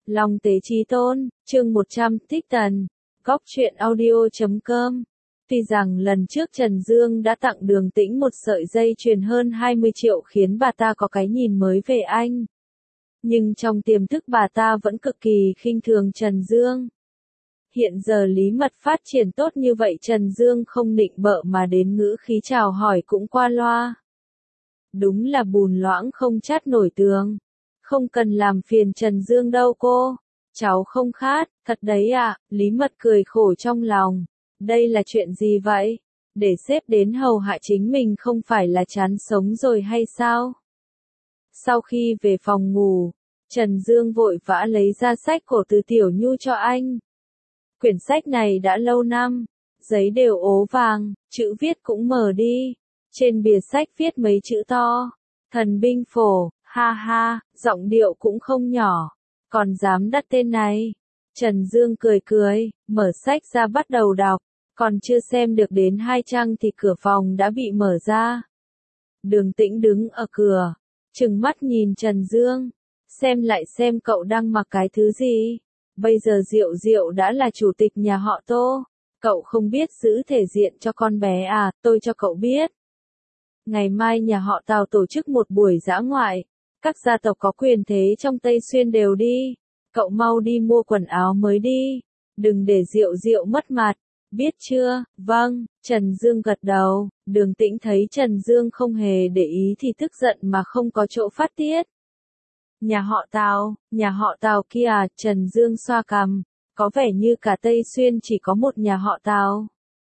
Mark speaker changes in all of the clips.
Speaker 1: Long Tế Chí Tôn, chương 100, Thích Tần, Góc truyện audio.com. Tuy rằng lần trước Trần Dương đã tặng Đường Tĩnh một sợi dây chuyền hơn 20 triệu khiến bà ta có cái nhìn mới về anh. Nhưng trong tiềm thức bà ta vẫn cực kỳ khinh thường Trần Dương. Hiện giờ Lý Mật phát triển tốt như vậy Trần Dương không nịnh bợ mà đến ngữ khí chào hỏi cũng qua loa. Đúng là bùn loãng không chát nổi tường. Không cần làm phiền Trần Dương đâu cô. Cháu không khát, thật đấy ạ, Lý Mật cười khổ trong lòng. Đây là chuyện gì vậy? Để sếp đến hầu hạ chính mình không phải là chán sống rồi hay sao? Sau khi về phòng ngủ, Trần Dương vội vã lấy ra sách cổ từ Tiểu Nhu cho anh. Quyển sách này đã lâu năm, giấy đều ố vàng, chữ viết cũng mờ đi. Trên bìa sách viết mấy chữ to, Thần binh phổ, ha ha, giọng điệu cũng không nhỏ. Còn dám đặt tên này? Trần Dương cười cười, mở sách ra bắt đầu đọc. Còn chưa xem được đến 2 trang thì cửa phòng đã bị mở ra. Đường Tĩnh đứng ở cửa, trừng mắt nhìn Trần Dương. Xem lại xem cậu đang mặc cái thứ gì. Bây giờ Diệu Diệu đã là chủ tịch nhà họ Tô. Cậu không biết giữ thể diện cho con bé à, tôi cho cậu biết. Ngày mai nhà họ Tào tổ chức một buổi dã ngoại. Các gia tộc có quyền thế trong Tây Xuyên đều đi. Cậu mau đi mua quần áo mới đi. Đừng để Diệu Diệu mất mặt. Biết chưa? Vâng, Trần Dương gật đầu. Đường Tĩnh thấy Trần Dương không hề để ý thì tức giận mà không có chỗ phát tiết. Nhà họ Tào kia à? Trần Dương xoa cằm. Có vẻ như cả Tây Xuyên chỉ có một nhà họ Tào.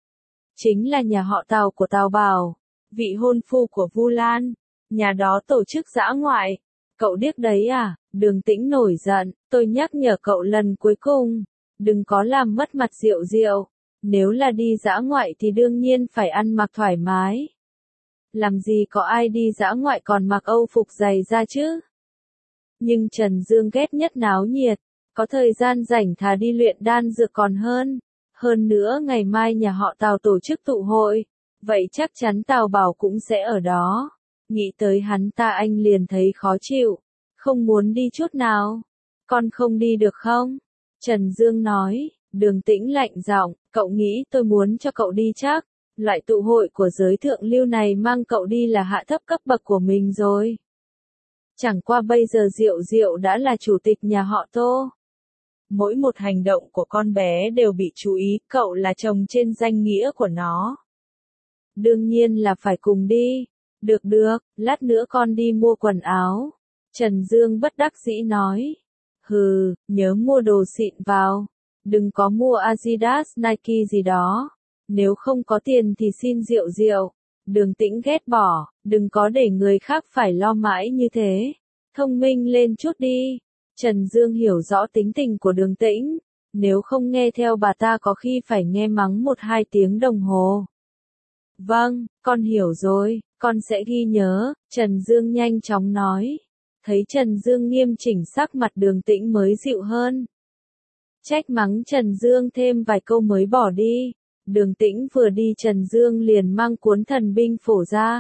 Speaker 1: Chính là nhà họ Tào của Tào Bảo, vị hôn phu của Vu Lan. Nhà đó tổ chức dã ngoại. Cậu điếc đấy à? Đường Tĩnh nổi giận. Tôi nhắc nhở cậu lần cuối cùng. Đừng có làm mất mặt Diệu Diệu. Nếu là đi dã ngoại thì đương nhiên phải ăn mặc thoải mái. Làm gì có ai đi dã ngoại còn mặc âu phục dày ra chứ? Nhưng Trần Dương ghét nhất náo nhiệt. Có thời gian rảnh thà đi luyện đan dược còn hơn. Hơn nữa ngày mai nhà họ Tào tổ chức tụ hội. Vậy chắc chắn Tào Bảo cũng sẽ ở đó. Nghĩ tới hắn ta anh liền thấy khó chịu. Không muốn đi chút nào. Con không đi được không? Trần Dương nói. Đường Tĩnh lạnh giọng. Cậu nghĩ tôi muốn cho cậu đi chắc. Loại tụ hội của giới thượng lưu này mang cậu đi là hạ thấp cấp bậc của mình rồi. Chẳng qua bây giờ Diệu Diệu đã là chủ tịch nhà họ Tô. Mỗi một hành động của con bé đều bị chú ý, cậu là chồng trên danh nghĩa của nó. Đương nhiên là phải cùng đi. Được, lát nữa con đi mua quần áo. Trần Dương bất đắc dĩ nói. Hừ, nhớ mua đồ xịn vào. Đừng có mua Adidas Nike gì đó. Nếu không có tiền thì xin Diệu Diệu. Đường Tĩnh ghét bỏ, đừng có để người khác phải lo mãi như thế. Thông minh lên chút đi. Trần Dương hiểu rõ tính tình của Đường Tĩnh. Nếu không nghe theo bà ta có khi phải nghe mắng 1-2 tiếng đồng hồ. Vâng, con hiểu rồi, con sẽ ghi nhớ, Trần Dương nhanh chóng nói. Thấy Trần Dương nghiêm chỉnh sắc mặt Đường Tĩnh mới dịu hơn. Trách mắng Trần Dương thêm vài câu mới bỏ đi. Đường Tĩnh vừa đi Trần Dương liền mang cuốn Thần binh phổ ra.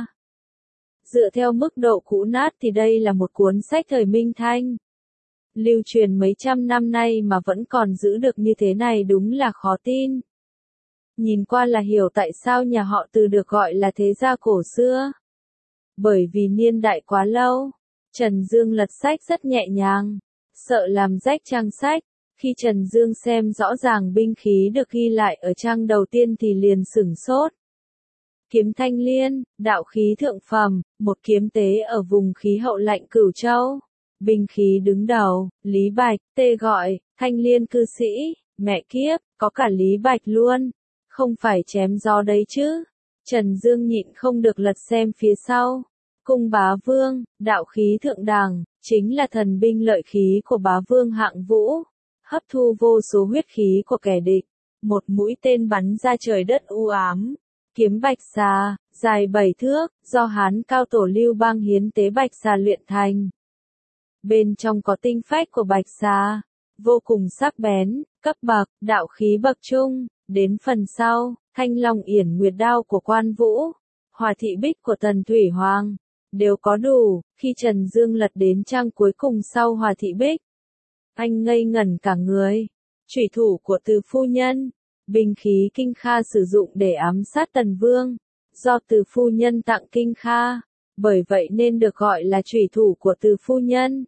Speaker 1: Dựa theo mức độ cũ nát thì đây là một cuốn sách thời Minh Thanh. Lưu truyền mấy trăm năm nay mà vẫn còn giữ được như thế này đúng là khó tin. Nhìn qua là hiểu tại sao nhà họ Từ được gọi là thế gia cổ xưa. Bởi vì niên đại quá lâu. Trần Dương lật sách rất nhẹ nhàng. Sợ làm rách trang sách. Khi Trần Dương xem rõ ràng binh khí được ghi lại ở trang đầu tiên thì liền sửng sốt. Kiếm Thanh Liên, đạo khí thượng phẩm, một kiếm tế ở vùng khí hậu lạnh Cửu Châu. Binh khí đứng đầu, Lý Bạch, tê gọi, Thanh Liên cư sĩ, mẹ kiếp, có cả Lý Bạch luôn. Không phải chém gió đấy chứ. Trần Dương nhịn không được lật xem phía sau. Cung Bá Vương, đạo khí thượng đẳng, chính là thần binh lợi khí của Bá Vương Hạng Vũ. Hấp thu vô số huyết khí của kẻ địch. Một mũi tên bắn ra trời đất u ám. Kiếm Bạch Xà, dài 7 thước, do Hán cao tổ Lưu Bang hiến tế Bạch Xà luyện thành. Bên trong có tinh phách của Bạch Xà, vô cùng sắc bén, cấp bậc, đạo khí bậc trung. Đến phần sau, Thanh Long Yển Nguyệt Đao của Quan Vũ, Hỏa Thị Bích của Tần Thủy Hoàng, đều có đủ. Khi Trần Dương lật đến trang cuối cùng sau Hỏa Thị Bích, Anh ngây ngẩn cả người. Chủy thủ của Từ phu nhân, binh khí Kinh Kha sử dụng để ám sát Tần Vương, do Từ phu nhân tặng Kinh Kha, bởi vậy nên được gọi là chủy thủ của Từ phu nhân.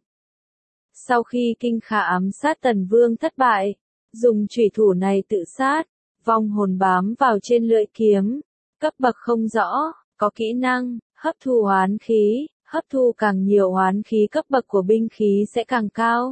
Speaker 1: Sau khi Kinh Kha ám sát Tần Vương thất bại, dùng chủy thủ này tự sát, vong hồn bám vào trên lưỡi kiếm, cấp bậc không rõ, có kỹ năng hấp thu oán khí, hấp thu càng nhiều oán khí cấp bậc của binh khí sẽ càng cao.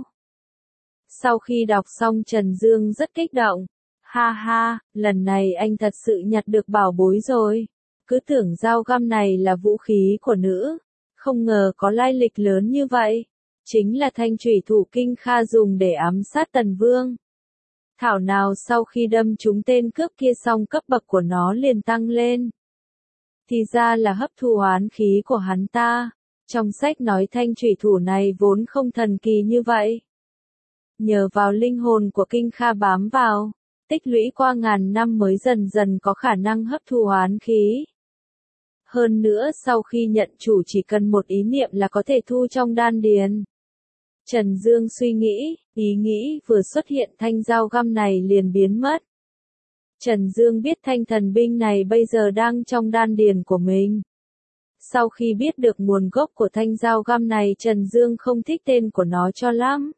Speaker 1: Sau khi đọc xong Trần Dương rất kích động. Ha ha, lần này anh thật sự nhặt được bảo bối rồi. Cứ tưởng dao găm này là vũ khí của nữ, không ngờ có lai lịch lớn như vậy. Chính là thanh chủy thủ Kinh Kha dùng để ám sát Tần Vương. Thảo nào sau khi đâm trúng tên cướp kia xong cấp bậc của nó liền tăng lên. Thì ra là hấp thu oán khí của hắn ta. Trong sách nói thanh chủy thủ này vốn không thần kỳ như vậy. Nhờ vào linh hồn của Kinh Kha bám vào, tích lũy qua ngàn năm mới dần dần có khả năng hấp thu oán khí. Hơn nữa sau khi nhận chủ chỉ cần một ý niệm là có thể thu trong đan điền. Trần Dương suy nghĩ, ý nghĩ vừa xuất hiện thanh dao găm này liền biến mất. Trần Dương biết thanh thần binh này bây giờ đang trong đan điền của mình. Sau khi biết được nguồn gốc của thanh dao găm này Trần Dương không thích tên của nó cho lắm.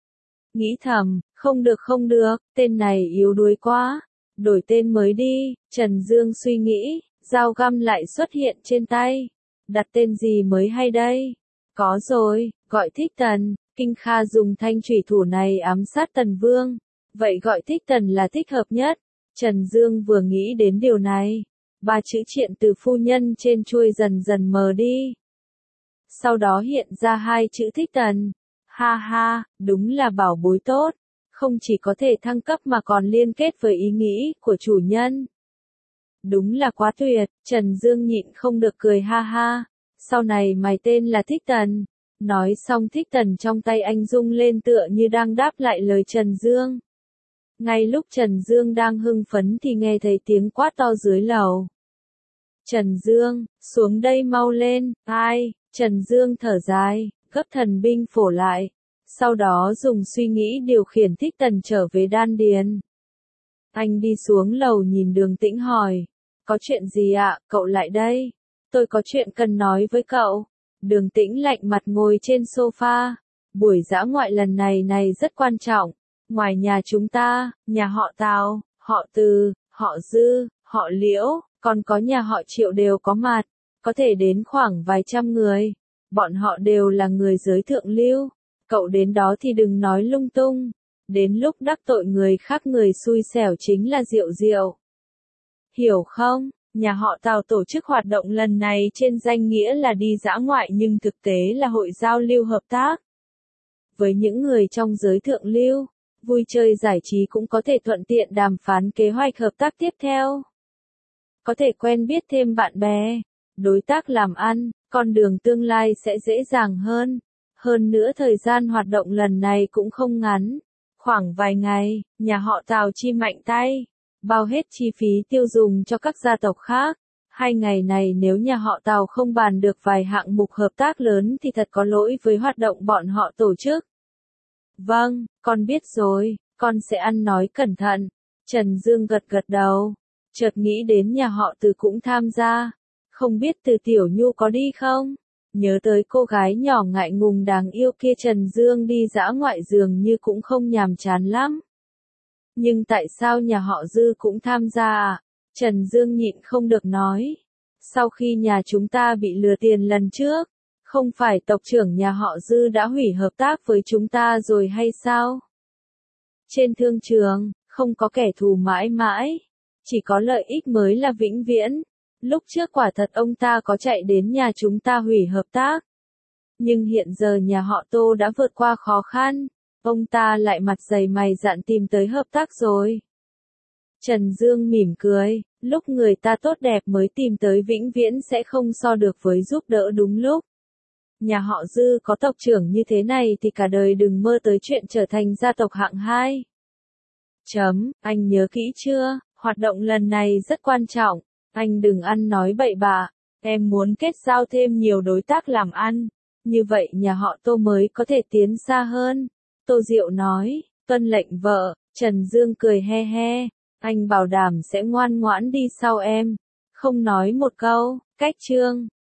Speaker 1: Nghĩ thầm, không được, tên này yếu đuối quá, đổi tên mới đi. Trần Dương suy nghĩ, dao găm lại xuất hiện trên tay. Đặt tên gì mới hay đây? Có rồi, gọi Thích Tần. Kinh Kha dùng thanh chủy thủ này ám sát Tần Vương. Vậy gọi Thích Tần là thích hợp nhất. Trần Dương vừa nghĩ đến điều này. Ba chữ Triện Từ phu nhân trên chuôi dần dần mờ đi. Sau đó hiện ra hai chữ Thích Tần. Ha ha, đúng là bảo bối tốt. Không chỉ có thể thăng cấp mà còn liên kết với ý nghĩ của chủ nhân. Đúng là quá tuyệt, Trần Dương nhịn không được cười ha ha. Sau này mày tên là Thích Tần. Nói xong Thích Tần trong tay anh rung lên tựa như đang đáp lại lời Trần Dương. Ngay lúc Trần Dương đang hưng phấn thì nghe thấy tiếng quát to dưới lầu. Trần Dương, xuống đây mau lên, ai? Trần Dương thở dài, gấp thần binh phổ lại. Sau đó dùng suy nghĩ điều khiển Thích Tần trở về đan điền. Anh đi xuống lầu nhìn Đường Tĩnh hỏi. Có chuyện gì ạ, cậu lại đây? Tôi có chuyện cần nói với cậu. Đường Tĩnh lạnh mặt ngồi trên sofa. Buổi dã ngoại lần này rất quan trọng. Ngoài nhà chúng ta, nhà họ Tào, họ Từ, họ Dư, họ Liễu, còn có nhà họ Triệu đều có mặt. Có thể đến khoảng vài trăm người. Bọn họ đều là người giới thượng lưu. Cậu đến đó thì đừng nói lung tung. Đến lúc đắc tội người khác người xui xẻo chính là Diệu Diệu. Hiểu không? Nhà họ Tào tổ chức hoạt động lần này trên danh nghĩa là đi dã ngoại nhưng thực tế là hội giao lưu hợp tác. Với những người trong giới thượng lưu, vui chơi giải trí cũng có thể thuận tiện đàm phán kế hoạch hợp tác tiếp theo. Có thể quen biết thêm bạn bè, đối tác làm ăn, con đường tương lai sẽ dễ dàng hơn. Hơn nữa thời gian hoạt động lần này cũng không ngắn. Khoảng vài ngày, nhà họ Tào chi mạnh tay, bao hết chi phí tiêu dùng cho các gia tộc khác. 2 ngày này nếu nhà họ Tào không bàn được vài hạng mục hợp tác lớn thì thật có lỗi với hoạt động bọn họ tổ chức. Vâng, con biết rồi, con sẽ ăn nói cẩn thận. Trần Dương gật gật đầu, chợt nghĩ đến nhà họ Từ cũng tham gia. Không biết Từ Tiểu Nhu có đi không? Nhớ tới cô gái nhỏ ngại ngùng đáng yêu kia Trần Dương đi dã ngoại dường như cũng không nhàm chán lắm. Nhưng tại sao nhà họ Dư cũng tham gia à? Trần Dương nhịn không được nói. Sau khi nhà chúng ta bị lừa tiền lần trước, không phải tộc trưởng nhà họ Dư đã hủy hợp tác với chúng ta rồi hay sao? Trên thương trường, không có kẻ thù mãi mãi, chỉ có lợi ích mới là vĩnh viễn. Lúc trước quả thật ông ta có chạy đến nhà chúng ta hủy hợp tác. Nhưng hiện giờ nhà họ Tô đã vượt qua khó khăn, ông ta lại mặt dày mày dạn tìm tới hợp tác rồi. Trần Dương mỉm cười, lúc người ta tốt đẹp mới tìm tới vĩnh viễn sẽ không so được với giúp đỡ đúng lúc. Nhà họ Dư có tộc trưởng như thế này thì cả đời đừng mơ tới chuyện trở thành gia tộc hạng 2. Anh nhớ kỹ chưa, hoạt động lần này rất quan trọng. Anh đừng ăn nói bậy bạ, em muốn kết giao thêm nhiều đối tác làm ăn, như vậy nhà họ Tô mới có thể tiến xa hơn. Tô Diệu nói, tuân lệnh vợ. Trần Dương cười he he, anh bảo đảm sẽ ngoan ngoãn đi sau em. Không nói một câu, cách chương.